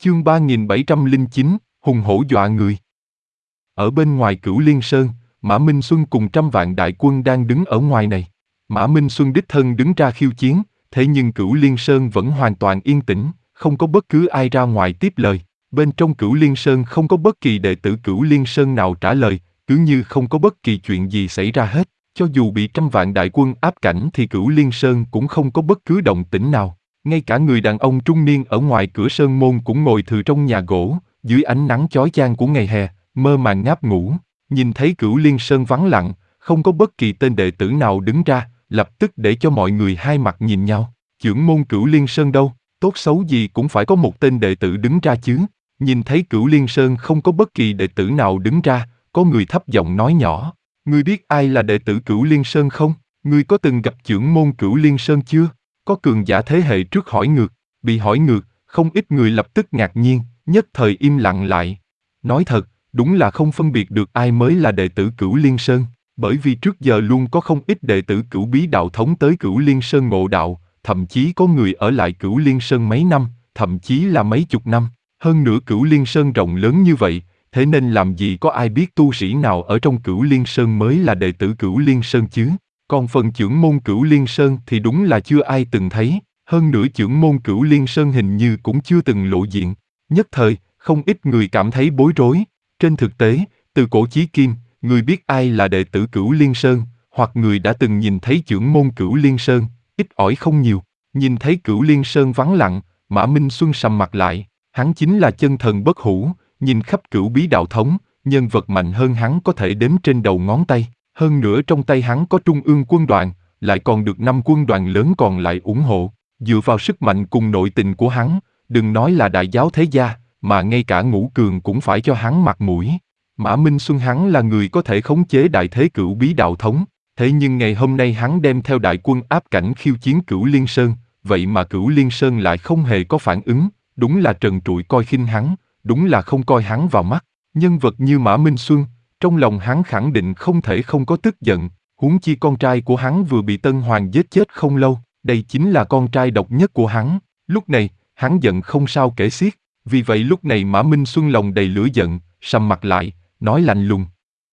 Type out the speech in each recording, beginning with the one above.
Chương 3709, hùng hổ dọa người. Ở bên ngoài Cửu Liên Sơn, Mã Minh Xuân cùng trăm vạn đại quân đang đứng ở ngoài này. Mã Minh Xuân đích thân đứng ra khiêu chiến, thế nhưng Cửu Liên Sơn vẫn hoàn toàn yên tĩnh, không có bất cứ ai ra ngoài tiếp lời. Bên trong Cửu Liên Sơn không có bất kỳ đệ tử Cửu Liên Sơn nào trả lời, cứ như không có bất kỳ chuyện gì xảy ra hết. Cho dù bị trăm vạn đại quân áp cảnh thì Cửu Liên Sơn cũng không có bất cứ động tĩnh nào. Ngay cả người đàn ông trung niên ở ngoài cửa sơn môn cũng ngồi thừ trong nhà gỗ, dưới ánh nắng chói chang của ngày hè, mơ màng ngáp ngủ. Nhìn thấy Cửu Liên Sơn vắng lặng, không có bất kỳ tên đệ tử nào đứng ra, lập tức để cho mọi người hai mặt nhìn nhau. Chưởng môn Cửu Liên Sơn đâu, tốt xấu gì cũng phải có một tên đệ tử đứng ra chứ. Nhìn thấy Cửu Liên Sơn không có bất kỳ đệ tử nào đứng ra, có người thấp giọng nói nhỏ: "Ngươi biết ai là đệ tử Cửu Liên Sơn không? Ngươi có từng gặp chưởng môn Cửu Liên Sơn chưa?" Có cường giả thế hệ trước hỏi ngược, bị hỏi ngược, không ít người lập tức ngạc nhiên, nhất thời im lặng lại. Nói thật, đúng là không phân biệt được ai mới là đệ tử Cửu Liên Sơn, bởi vì trước giờ luôn có không ít đệ tử Cửu Bí Đạo Thống tới Cửu Liên Sơn ngộ đạo, thậm chí có người ở lại Cửu Liên Sơn mấy năm, thậm chí là mấy chục năm. Hơn nữa Cửu Liên Sơn rộng lớn như vậy, thế nên làm gì có ai biết tu sĩ nào ở trong Cửu Liên Sơn mới là đệ tử Cửu Liên Sơn chứ? Còn phần chưởng môn Cửu Liên Sơn thì đúng là chưa ai từng thấy, hơn nữa chưởng môn Cửu Liên Sơn hình như cũng chưa từng lộ diện. Nhất thời, không ít người cảm thấy bối rối. Trên thực tế, từ cổ chí kim, người biết ai là đệ tử Cửu Liên Sơn, hoặc người đã từng nhìn thấy chưởng môn Cửu Liên Sơn, ít ỏi không nhiều. Nhìn thấy Cửu Liên Sơn vắng lặng, Mã Minh Xuân sầm mặt lại. Hắn chính là chân thần bất hủ, nhìn khắp Cửu Bí Đạo Thống, nhân vật mạnh hơn hắn có thể đếm trên đầu ngón tay. Hơn nữa trong tay hắn có Trung ương quân đoàn, lại còn được 5 quân đoàn lớn còn lại ủng hộ. Dựa vào sức mạnh cùng nội tình của hắn, đừng nói là đại giáo thế gia, mà ngay cả Ngũ Cường cũng phải cho hắn mặt mũi. Mã Minh Xuân hắn là người có thể khống chế đại thế Cửu Bí Đạo Thống, thế nhưng ngày hôm nay hắn đem theo đại quân áp cảnh khiêu chiến Cửu Liên Sơn, vậy mà Cửu Liên Sơn lại không hề có phản ứng, đúng là trần trụi coi khinh hắn, đúng là không coi hắn vào mắt. Nhân vật như Mã Minh Xuân, trong lòng hắn khẳng định không thể không có tức giận, huống chi con trai của hắn vừa bị Tân Hoàng giết chết không lâu, đây chính là con trai độc nhất của hắn. Lúc này, hắn giận không sao kể xiết, vì vậy lúc này Mã Minh Xuân lòng đầy lửa giận, sầm mặt lại, nói lạnh lùng: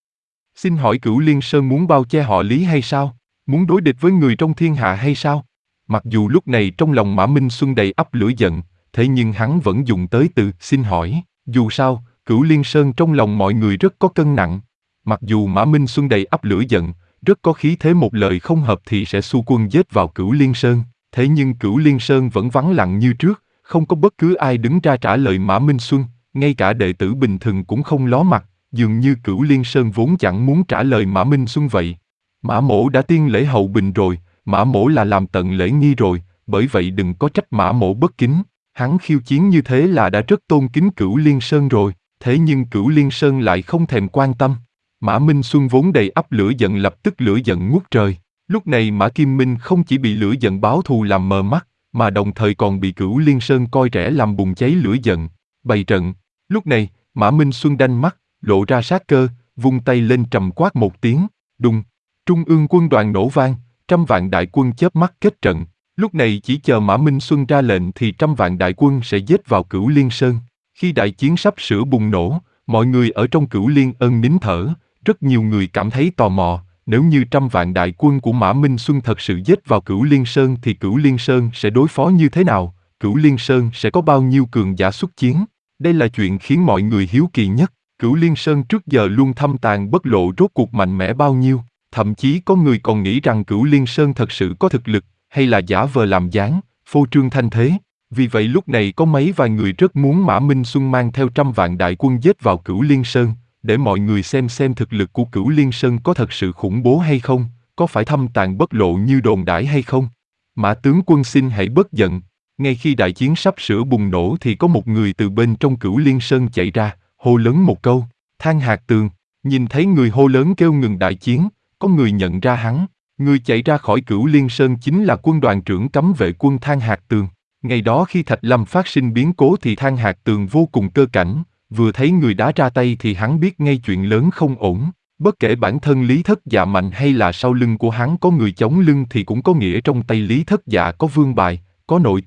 "Xin hỏi Cửu Liên Sơn muốn bao che họ Lý hay sao? Muốn đối địch với người trong thiên hạ hay sao?" Mặc dù lúc này trong lòng Mã Minh Xuân đầy ắp lửa giận, thế nhưng hắn vẫn dùng tới từ xin hỏi, dù sao, Cửu Liên Sơn trong lòng mọi người rất có cân nặng. Mặc dù Mã Minh Xuân đầy ắp lửa giận, rất có khí thế một lời không hợp thì sẽ xu quân giết vào Cửu Liên Sơn, thế nhưng Cửu Liên Sơn vẫn vắng lặng như trước, không có bất cứ ai đứng ra trả lời Mã Minh Xuân, ngay cả đệ tử bình thường cũng không ló mặt, dường như Cửu Liên Sơn vốn chẳng muốn trả lời Mã Minh Xuân vậy. Mã Mỗ đã tiên lễ hậu bình rồi, Mã Mỗ là làm tận lễ nghi rồi, bởi vậy đừng có trách Mã Mỗ bất kính. Hắn khiêu chiến như thế là đã rất tôn kính Cửu Liên Sơn rồi, thế nhưng Cửu Liên Sơn lại không thèm quan tâm. Mã Minh Xuân vốn đầy ắp lửa giận lập tức lửa giận ngút trời. Lúc này Mã Kim Minh không chỉ bị lửa giận báo thù làm mờ mắt, mà đồng thời còn bị Cửu Liên Sơn coi rẻ làm bùng cháy lửa giận, bày trận. Lúc này, Mã Minh Xuân đanh mắt, lộ ra sát cơ, vung tay lên trầm quát một tiếng, đùng. Trung ương quân đoàn nổ vang, trăm vạn đại quân chớp mắt kết trận. Lúc này chỉ chờ Mã Minh Xuân ra lệnh thì trăm vạn đại quân sẽ giết vào Cửu Liên Sơn. Khi đại chiến sắp sửa bùng nổ, mọi người ở trong Cửu Liên Ân nín thở, rất nhiều người cảm thấy tò mò, nếu như trăm vạn đại quân của Mã Minh Xuân thật sự giết vào Cửu Liên Sơn thì Cửu Liên Sơn sẽ đối phó như thế nào, Cửu Liên Sơn sẽ có bao nhiêu cường giả xuất chiến. Đây là chuyện khiến mọi người hiếu kỳ nhất. Cửu Liên Sơn trước giờ luôn thâm tàng bất lộ rốt cuộc mạnh mẽ bao nhiêu, thậm chí có người còn nghĩ rằng Cửu Liên Sơn thật sự có thực lực, hay là giả vờ làm dáng, phô trương thanh thế. Vì vậy lúc này có mấy vài người rất muốn Mã Minh Xuân mang theo trăm vạn đại quân giết vào Cửu Liên Sơn, để mọi người xem thực lực của Cửu Liên Sơn có thật sự khủng bố hay không, có phải thâm tàng bất lộ như đồn đãi hay không. Mã tướng quân xin hãy bớt giận. Ngay khi đại chiến sắp sửa bùng nổ thì có một người từ bên trong Cửu Liên Sơn chạy ra, hô lớn một câu: "Thang Hạc Tường." Nhìn thấy người hô lớn kêu ngừng đại chiến, có người nhận ra hắn. Người chạy ra khỏi Cửu Liên Sơn chính là quân đoàn trưởng cấm vệ quân Thang Hạc Tường. Ngày đó khi Thạch Lâm phát sinh biến cố thì Thang Hạc Tường vô cùng cơ cảnh, vừa thấy người đá ra tay thì hắn biết ngay chuyện lớn không ổn. Bất kể bản thân Lý Thất Dạ mạnh hay là sau lưng của hắn có người chống lưng thì cũng có nghĩa trong tay Lý Thất Dạ có vương bài, có nội tình.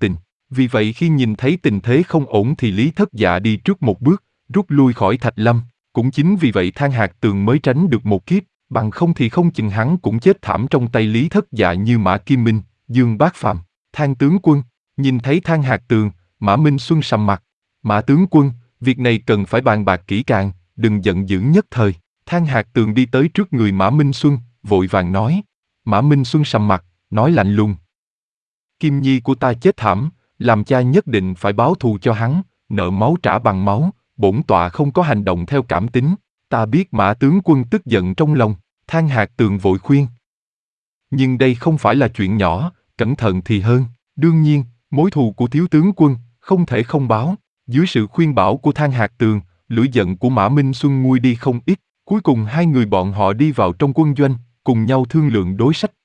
Vì vậy khi nhìn thấy tình thế không ổn thì Lý Thất Dạ đi trước một bước, rút lui khỏi Thạch Lâm. Cũng chính vì vậy Thang Hạc Tường mới tránh được một kiếp, bằng không thì không chừng hắn cũng chết thảm trong tay Lý Thất Dạ như Mã Kim Minh, Dương Bác Phàm. Thang tướng quân, nhìn thấy Thang Hạc Tường, Mã Minh Xuân sầm mặt. Mã tướng quân, việc này cần phải bàn bạc kỹ càng, đừng giận dữ nhất thời. Thang Hạc Tường đi tới trước người Mã Minh Xuân, vội vàng nói. Mã Minh Xuân sầm mặt, nói lạnh lùng. Kim Nhi của ta chết thảm, làm cha nhất định phải báo thù cho hắn, nợ máu trả bằng máu, bổn tọa không có hành động theo cảm tính. Ta biết Mã tướng quân tức giận trong lòng, Thang Hạc Tường vội khuyên. Nhưng đây không phải là chuyện nhỏ, cẩn thận thì hơn. Đương nhiên, mối thù của thiếu tướng quân, không thể không báo. Dưới sự khuyên bảo của Thang Hạc Tường, lửa giận của Mã Minh Xuân nguôi đi không ít. Cuối cùng hai người bọn họ đi vào trong quân doanh, cùng nhau thương lượng đối sách.